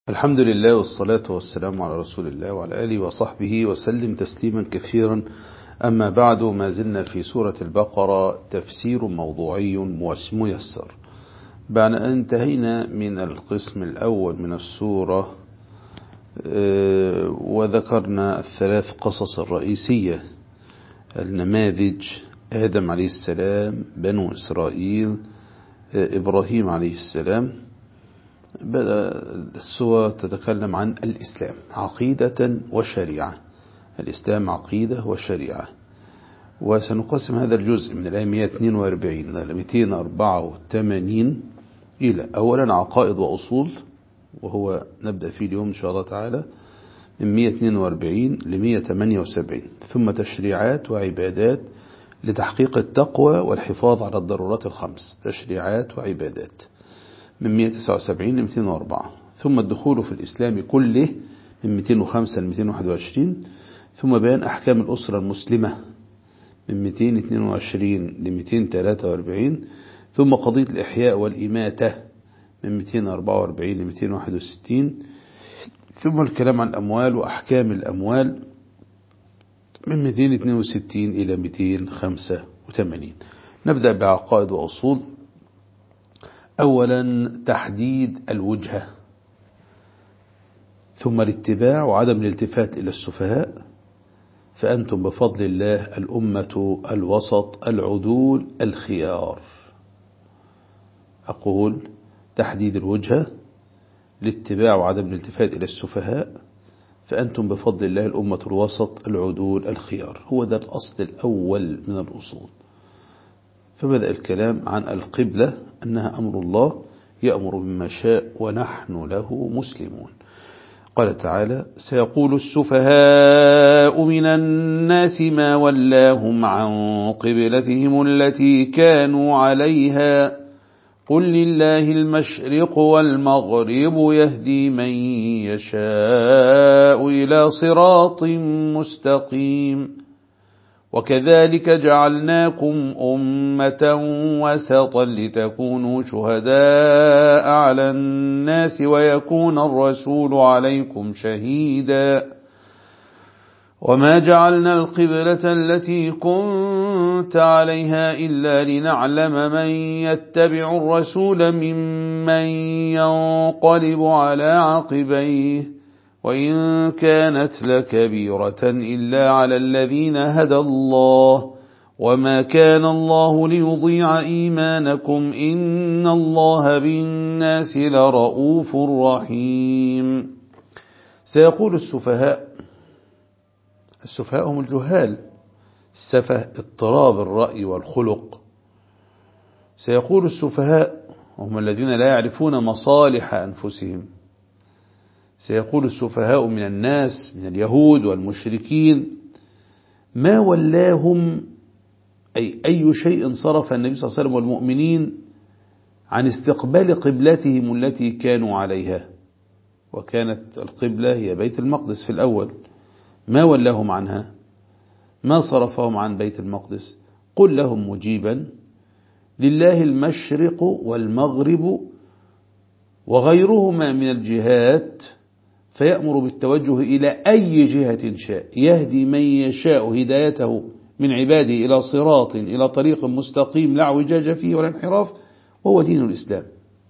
الحمد لله والصلاة والسلام على رسول الله وعلى آله وصحبه وسلم تسليما كثيرا. أما بعد، ما زلنا في سورة البقرة تفسير موضوعي ميسر. بعد أن انتهينا من القسم الأول من السورة وذكرنا الثلاث قصص الرئيسية، النماذج: آدم عليه السلام، بنو إسرائيل، إبراهيم عليه السلام. بدأ السورة تتكلم عن الإسلام عقيدة وشريعة. الإسلام عقيدة وشريعة، وسنقسم هذا الجزء من الآية 142 إلى 284 إلى أولا عقائد وأصول، وهو نبدأ فيه اليوم إن شاء الله تعالى من 142 ل 178، ثم تشريعات وعبادات لتحقيق التقوى والحفاظ على الضرورات الخمس، تشريعات وعبادات من 179 ل 204، ثم الدخول في الإسلام كله من 205 ل 221، ثم بيان أحكام الأسرة المسلمة من 222 ل 243، ثم قضية الإحياء والإماتة من 244 ل 261، ثم الكلام عن الأموال وأحكام الأموال من 262 إلى 285. نبدأ بعقائد وأصول. أولا تحديد الوجهة، ثم الاتباع وعدم الالتفات إلى السفهاء، فأنتم بفضل الله الأمة الوسط العدول الخيار. أقول: تحديد الوجهة، الاتباع وعدم الالتفات إلى السفهاء، فأنتم بفضل الله الأمة الوسط العدول الخيار. هو ده الأصل الأول من الأصول. فبدأ الكلام عن القبلة أنها أمر الله يأمر بما شاء ونحن له مسلمون. قال تعالى: سيقول السفهاء من الناس ما ولاهم عن قبلتهم التي كانوا عليها قل لله المشرق والمغرب يهدي من يشاء إلى صراط مستقيم وكذلك جعلناكم أمة وسطا لتكونوا شهداء على الناس ويكون الرسول عليكم شهيدا وما جعلنا القبلة التي كنت عليها إلا لنعلم من يتبع الرسول ممن ينقلب على عقبيه وإن كانت لكبيرة إلا على الذين هدى الله وما كان الله ليضيع إيمانكم إن الله بالناس لرؤوف رحيم. سيقول السفهاء هم الجهال، السفه اضطراب الرأي والخلق. سيقول السفهاء هم الذين لا يعرفون مصالح أنفسهم. سيقول السفهاء من الناس من اليهود والمشركين ما ولاهم، أي شيء صرف النبي صلى الله عليه وسلم والمؤمنين عن استقبال قبلتهم التي كانوا عليها، وكانت القبلة هي بيت المقدس في الأول. ما ولاهم عنها، ما صرفهم عن بيت المقدس؟ قل لهم مجيبا: لله المشرق والمغرب وغيرهما من الجهات، فيأمر بالتوجه إلى أي جهة شاء، يهدي من يشاء هدايته من عباده إلى صراط، إلى طريق مستقيم لا اعوجاج فيه ولا انحراف، وهو دين الإسلام.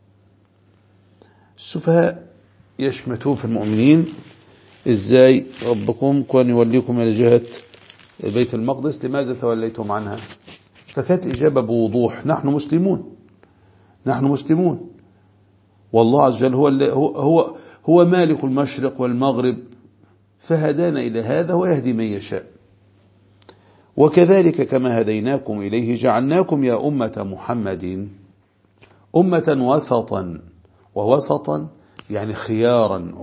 السفهاء يشمتون في المؤمنين: إزاي ربكم كان يوليكم إلى جهة بيت المقدس، لماذا توليتم عنها؟ فكانت الإجابة بوضوح: نحن مسلمون، والله عز وجل هو مالك المشرق والمغرب، فهدانا إلى هذا ويهدي من يشاء. وكذلك كما هديناكم إليه جعلناكم يا أمة محمد أمة وسطا، ووسطا يعني خيارا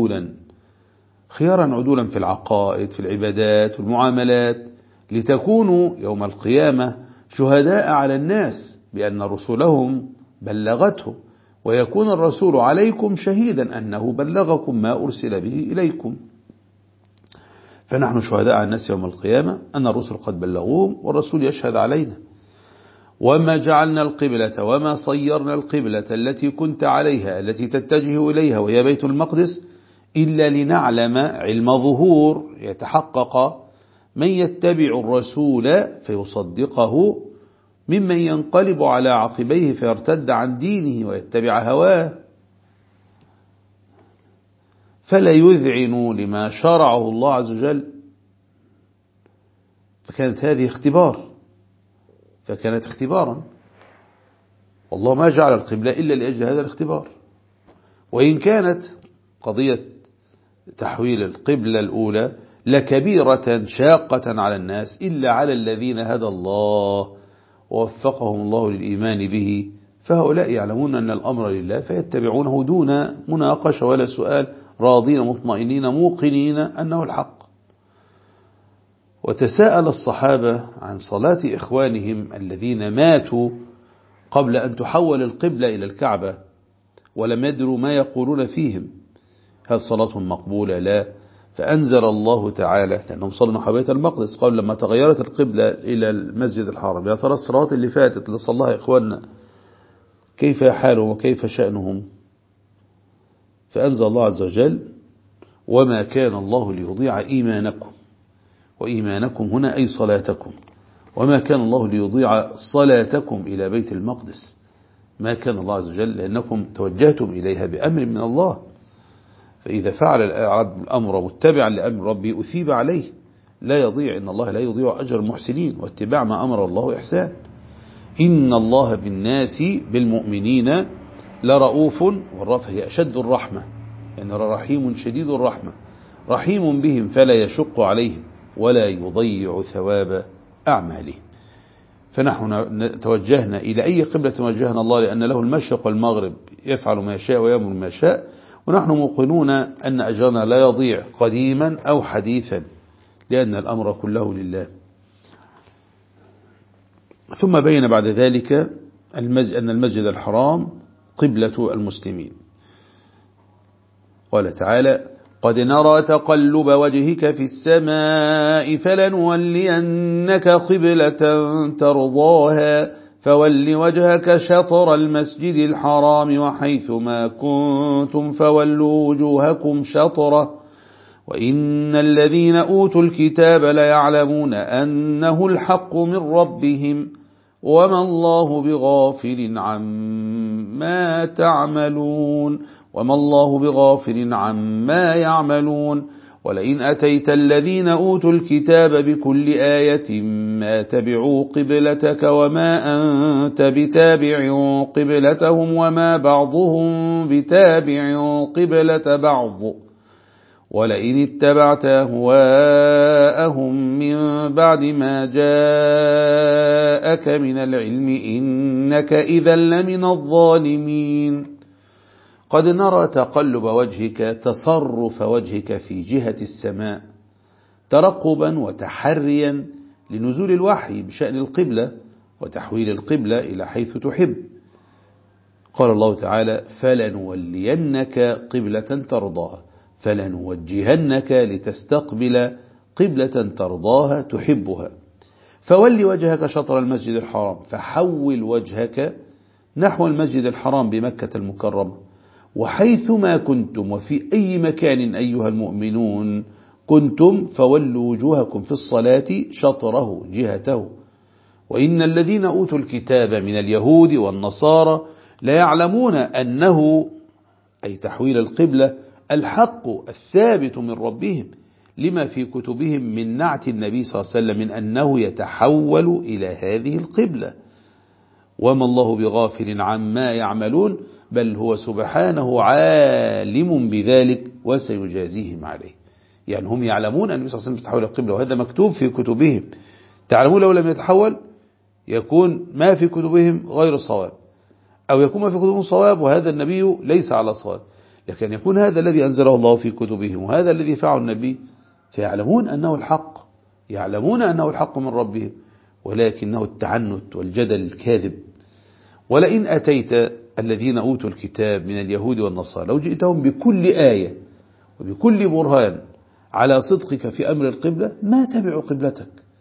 عدولا في العقائد، في العبادات والمعاملات، لتكونوا يوم القيامة شهداء على الناس بأن رسلهم بلغتهم، ويكون الرسول عليكم شهيدا أنه بلغكم ما أرسل به إليكم. فنحن شهداء على الناس يوم القيامة أن الرسل قد بلغوهم، والرسول يشهد علينا. وما جعلنا القبلة وما صيرنا القبلة التي كنت عليها التي تتجه إليها وهي بيت المقدس إلا لنعلم علم ظهور يتحقق من يتبع الرسول فيصدقه ممن ينقلب على عقبيه فيرتد عن دينه ويتبع هواه، فلا يذعنوا لما شرعه الله عز وجل. فكانت هذه اختبارا، والله ما جعل القبلة إلا لأجل هذا الاختبار. وإن كانت قضية تحويل القبلة الأولى لكبيرة شاقة على الناس إلا على الذين هدى الله ووفقهم الله للإيمان به، فهؤلاء يعلمون أن الأمر لله فيتبعونه دون مناقشة ولا سؤال، راضين مطمئنين موقنين أنه الحق. وتساءل الصحابة عن صلاة إخوانهم الذين ماتوا قبل أن تحول القبلة إلى الكعبة ولم يدروا ما يقولون فيهم، هل صلاتهم مقبولة؟ لا. فأنزل الله تعالى، لأنهم صلوا نحو بيت المقدس، قال لما تغيرت القبلة إلى المسجد الحرام يا ترى الصلوات اللي فاتت اللي صلاها إخواننا كيف حالهم وكيف شأنهم؟ فأنزل الله عز وجل وما كان الله ليضيع إيمانكم، وإيمانكم هنا أي صلاتكم، وما كان الله ليضيع صلاتكم إلى بيت المقدس، ما كان الله عز وجل لأنكم توجهتم إليها بأمر من الله، فإذا فعل الأمر متبعا لأمر ربي أثيب عليه، لا يضيع، إن الله لا يضيع أجر المحسنين، واتباع ما أمر الله إحسان. إن الله بالناس بالمؤمنين لرؤوف، والرأفة هي أشد الرحمة، يعني رحيم شديد الرحمة، رحيم بهم فلا يشق عليهم ولا يضيع ثواب أعمالهم. فنحن توجهنا إلى أي قبلة وجهنا الله لأن له المشرق والمغرب، يفعل ما يشاء ويأمر ما يشاء، ونحن موقنون أن أجرنا لا يضيع قديما أو حديثا لأن الأمر كله لله. ثم بين بعد ذلك أن المسجد الحرام قبلة المسلمين. قال تعالى قد نرى تقلب وجهك في السماء فلنولينك قبلة ترضاها فول وجهك شطر المسجد الحرام وحيث ما كنتم فولوا وجوهكم شطره وإن الذين أوتوا الكتاب ليعلمون أنه الحق من ربهم وما الله بغافل عما تعملون وما الله بغافل عما يعملون ولئن أتيت الذين أوتوا الكتاب بكل آية ما تبعوا قبلتك وما أنت بتابع قبلتهم وما بعضهم بتابع قبلة بعض ولئن اتبعت أهواءهم من بعد ما جاءك من العلم إنك إذا لمن الظالمين. قد نرى تقلب وجهك، تصرف وجهك في جهة السماء ترقبا وتحريا لنزول الوحي بشأن القبلة وتحويل القبلة إلى حيث تحب. قال الله تعالى فلنولينك قبلة ترضاها، فلنوجهنك لتستقبل قبلة ترضاها تحبها. فول وجهك شطر المسجد الحرام، فحول وجهك نحو المسجد الحرام بمكة المكرمة، وحيثما كنتم وفي أي مكان أيها المؤمنون كنتم فولوا وجوهكم في الصلاة شطره جهته. وإن الذين أوتوا الكتاب من اليهود والنصارى لا يعلمون أنه أي تحويل القبلة الحق الثابت من ربهم لما في كتبهم من نعت النبي صلى الله عليه وسلم من أنه يتحول إلى هذه القبلة. وما الله بغافل عما يعملون بل هو سبحانه عالم بذلك وسيجازيهم عليه. يعني هم يعلمون أن النبي صلى الله عليه وسلم يتحول القبلة وهذا مكتوب في كتبهم. تعلمون لو لم يتحول يكون ما في كتبهم غير صواب، أو يكون ما في كتبهم صواب وهذا النبي ليس على صواب، لكن يكون هذا الذي أنزله الله في كتبهم وهذا الذي فعل النبي، فيعلمون أنه الحق، يعلمون أنه الحق من ربهم، ولكنه التعنت والجدل الكاذب. ولئن أتيت الذين أوتوا الكتاب من اليهود والنصارى لو جئتهم بكل آية وبكل برهان على صدقك في أمر القبلة ما تبعوا قبلتك،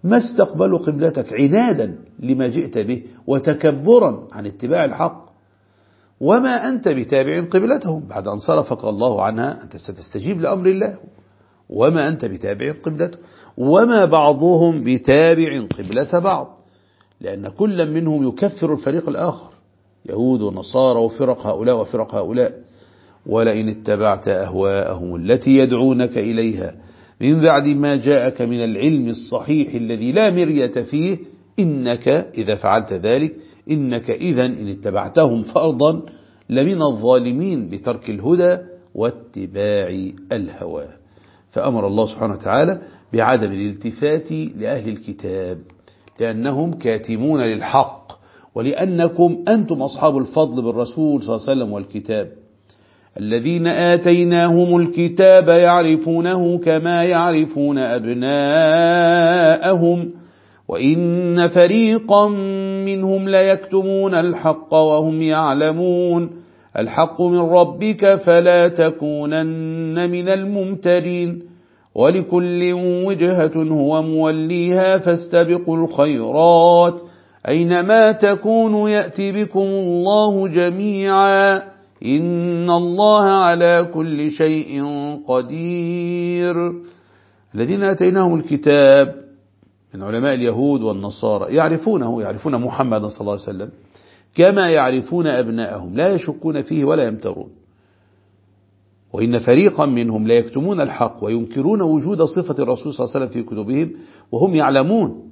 ما استقبلوا قبلتك عنادا لما جئت به وتكبرا عن اتباع الحق، وما أنت بتابع قبلتهم بعد أن صرفك الله عنها. أنت ستستجيب لأمر الله، وما أنت بتابع قبلتهم، وما بعضهم بتابع قبلة بعض، لأن كل منهم يكفر الفريق الآخر، يهود ونصارى وفرق هؤلاء وفرق هؤلاء. ولئن اتبعت أهواءهم التي يدعونك إليها من بعد ما جاءك من العلم الصحيح الذي لا مرية فيه، إنك إذا فعلت ذلك إنك إذن إن اتبعتهم فرضا لمن الظالمين بترك الهدى واتباع الهوى. فأمر الله سبحانه وتعالى بعدم الالتفات لأهل الكتاب لأنهم كاتمون للحق، ولأنكم أنتم أصحاب الفضل بالرسول صلى الله عليه وسلم والكتاب. الذين آتيناهم الكتاب يعرفونه كما يعرفون أبناءهم وإن فريقا منهم ليكتمون الحق وهم يعلمون. الحق من ربك فلا تكونن من الممترين، ولكل وجهة هو موليها فاستبقوا الخيرات أينما تكونوا يأتي بكم الله جميعا إن الله على كل شيء قدير. الذين آتيناهم الكتاب من علماء اليهود والنصارى يعرفون محمدا صلى الله عليه وسلم كما يعرفون أبناءهم، لا يشكون فيه ولا يمترون. وإن فريقا منهم لا يكتمون الحق وينكرون وجود صفة الرسول صلى الله عليه وسلم في كتبهم وهم يعلمون.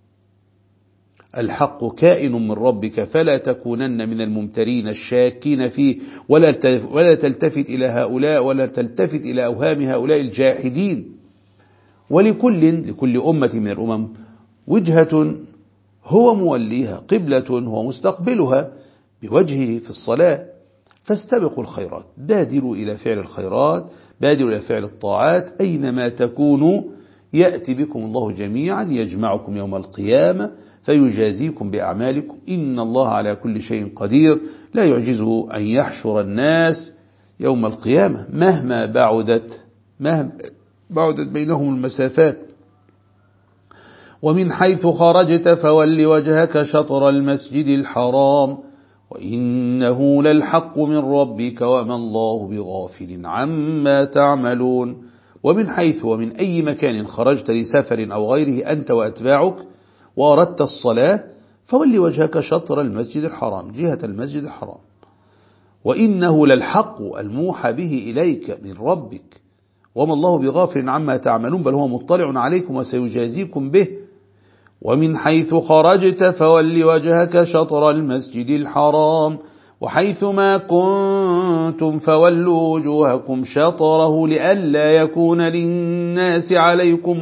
الحق كائن من ربك فلا تكونن من الممترين الشاكين فيه، ولا تلتفت إلى هؤلاء ولا تلتفت إلى أوهام هؤلاء الجاحدين. لكل أمة من الأمم وجهة هو موليها، قبلة هو مستقبلها بوجهه في الصلاة، فاستبقوا الخيرات، بادروا إلى فعل الخيرات، بادروا إلى فعل الطاعات أينما تكونوا يأتي بكم الله جميعا يجمعكم يوم القيامة فيجازيكم بأعمالكم إن الله على كل شيء قدير. لا يعجزه أن يحشر الناس يوم القيامة مهما بعدت بينهم المسافات. ومن حيث خرجت فول وجهك شطر المسجد الحرام وإنه للحق من ربك وما الله بغافل عما تعملون. ومن حيث ومن أي مكان خرجت لسفر أو غيره أنت وأتباعك وأردت الصلاة فول وجهك شطر المسجد الحرام، جهة المسجد الحرام، وإنه للحق الموحى به إليك من ربك وما الله بغافل عما تعملون بل هو مطلع عليكم وسيجازيكم به. ومن حيث خرجت فول وجهك شطر المسجد الحرام وحيث ما كنتم فولوا وجوهكم شطره لئلا يكون للناس عليكم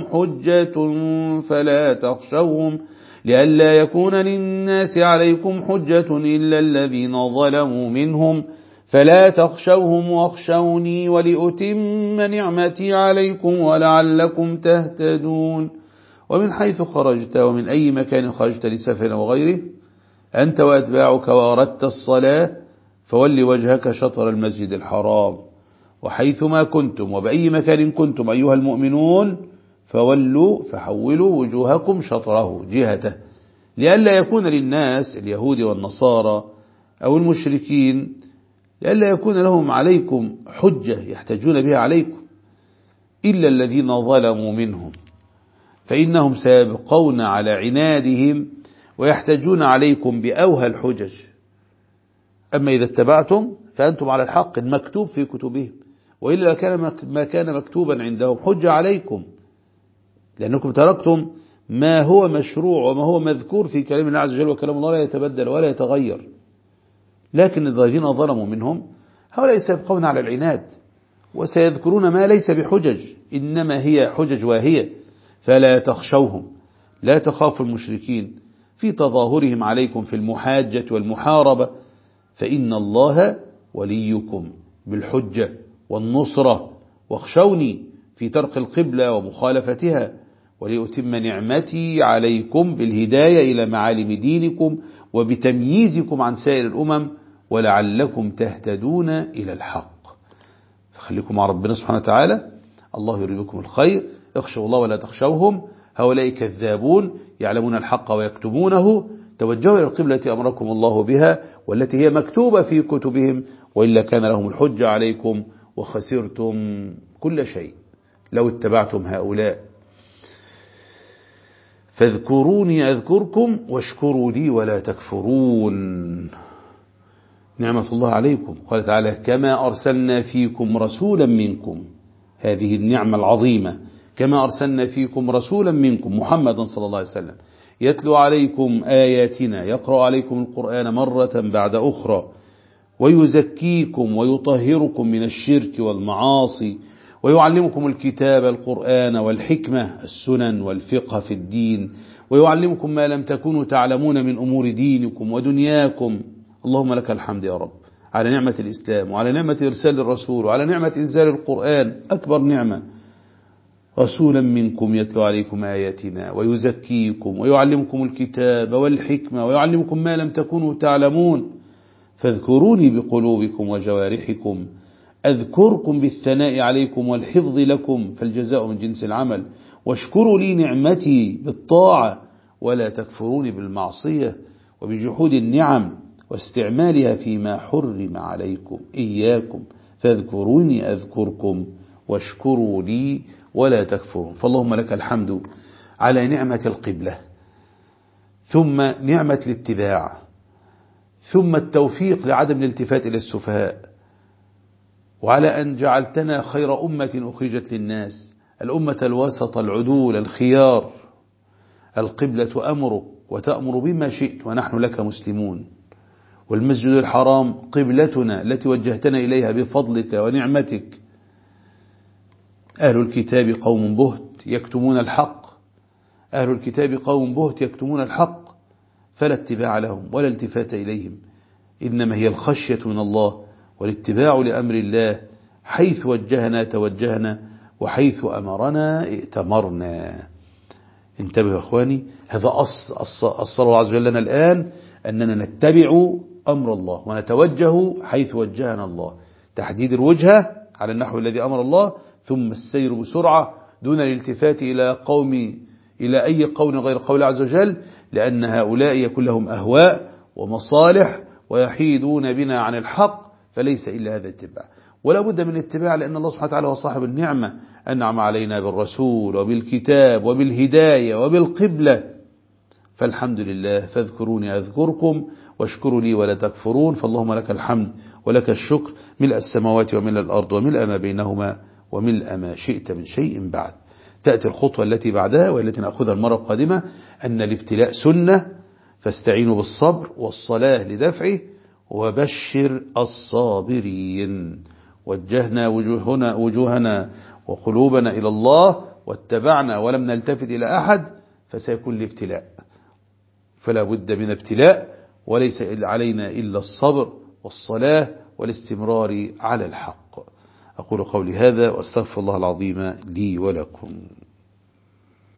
حجة إلا الذين ظلموا منهم فلا تخشوهم واخشوني ولأتم نعمتي عليكم ولعلكم تهتدون. ومن حيث خرجت ومن أي مكان خرجت لسفر وغيره أنت وأتباعك وأردت الصلاة فول وجهك شطر المسجد الحرام وحيث ما كنتم وبأي مكان كنتم أيها المؤمنون فحولوا وجوهكم شطره جهته لئلا يكون للناس اليهود والنصارى أو المشركين لئلا يكون لهم عليكم حجة يحتجون بها عليكم إلا الذين ظلموا منهم فإنهم سيبقون على عنادهم ويحتجون عليكم بأوهى الحجج. أما إذا اتبعتم فأنتم على الحق المكتوب في كتبهم، وإلا ما كان مكتوبا عندهم حجة عليكم، لأنكم تركتم ما هو مشروع وما هو مذكور في كلام الله عز وجل، وكلام الله لا يتبدل ولا يتغير. لكن الذين ظلموا منهم هؤلاء سيبقون على العناد وسيذكرون ما ليس بحجج، إنما هي حجج واهية. فلا تخشوهم، لا تخافوا المشركين في تظاهرهم عليكم في المحاجة والمحاربة، فإن الله وليكم بالحجة والنصرة، واخشوني في ترك القبلة ومخالفتها وليتم نعمتي عليكم بالهداية إلى معالم دينكم وبتمييزكم عن سائر الأمم ولعلكم تهتدون إلى الحق. فخليكم مع ربنا سبحانه وتعالى، الله يريد بكم الخير، اخشوا الله ولا تخشوهم. هؤلاء كذابون يعلمون الحق ويكتمونه، توجهوا إلى القبلة التي أمركم الله بها والتي هي مكتوبة في كتبهم، وإلا كان لهم الحجة عليكم وخسرتم كل شيء لو اتبعتم هؤلاء. فاذكروني أذكركم واشكروا لي ولا تكفرون. نعمة الله عليكم. قال تعالى كما أرسلنا فيكم رسولا منكم، هذه النعمة العظيمة، كما أرسلنا فيكم رسولا منكم محمدا صلى الله عليه وسلم يتلو عليكم آياتنا، يقرأ عليكم القرآن مرة بعد أخرى، ويزكيكم ويطهركم من الشرك والمعاصي، ويعلمكم الكتاب القرآن والحكمة السنن والفقه في الدين، ويعلمكم ما لم تكونوا تعلمون من أمور دينكم ودنياكم. اللهم لك الحمد يا رب على نعمة الإسلام، وعلى نعمة إرسال الرسول، وعلى نعمة إنزال القرآن، أكبر نعمة. رسولا منكم يتلو عليكم آياتنا ويزكيكم ويعلمكم الكتاب والحكمة ويعلمكم ما لم تكونوا تعلمون. فاذكروني بقلوبكم وجوارحكم أذكركم بالثناء عليكم والحفظ لكم، فالجزاء من جنس العمل. واشكروا لي نعمتي بالطاعة ولا تكفروني بالمعصية وبجحود النعم واستعمالها فيما حرم عليكم إياكم. فاذكروني أذكركم واشكروا لي ولا تكفرون. فاللهم لك الحمد على نعمة القبلة، ثم نعمة الاتباع، ثم التوفيق لعدم الالتفات إلى السفهاء، وعلى أن جعلتنا خير أمة أخرجت للناس، الأمة الوسط العدول الخيار. القبلة أمرك وتأمر بما شئت ونحن لك مسلمون، والمسجد الحرام قبلتنا التي وجهتنا إليها بفضلك ونعمتك. أهل الكتاب قوم بهت يكتمون الحق، أهل الكتاب قوم بهت يكتمون الحق، فلا اتباع لهم ولا التفات إليهم، إنما هي الخشية من الله والاتباع لأمر الله، حيث وجهنا توجهنا وحيث أمرنا ائتمرنا. انتبهوا يا أخواني، هذا أصل الله عز وجل لنا الآن، أننا نتبع أمر الله ونتوجه حيث وجهنا الله، تحديد الوجهة على النحو الذي أمر الله، ثم السير بسرعة دون الالتفات إلى أي قول غير قول عز وجل، لأن هؤلاء يكون لهم أهواء ومصالح ويحيدون بنا عن الحق، فليس إلا هذا الاتباع. ولا بد من الاتباع، لأن الله سبحانه وتعالى هو صاحب النعمة، أنعم علينا بالرسول وبالكتاب وبالهداية وبالقبلة، فالحمد لله. فاذكروني أذكركم واشكروا لي ولا تكفرون. فاللهم لك الحمد ولك الشكر ملء السماوات وملء الأرض وملء ما بينهما وملء ما شئت من شيء بعد. تأتي الخطوة التي بعدها والتي نأخذها المرة القادمة، أن الابتلاء سنة، فاستعينوا بالصبر والصلاة لدفعه، وبشر الصابرين. وجهنا وجوهنا وقلوبنا إلى الله واتبعنا ولم نلتفت إلى أحد، فسيكون الابتلاء، فلا بد من ابتلاء، وليس علينا إلا الصبر والصلاة والاستمرار على الحق. أقول قولي هذا وأستغفر الله العظيم لي ولكم.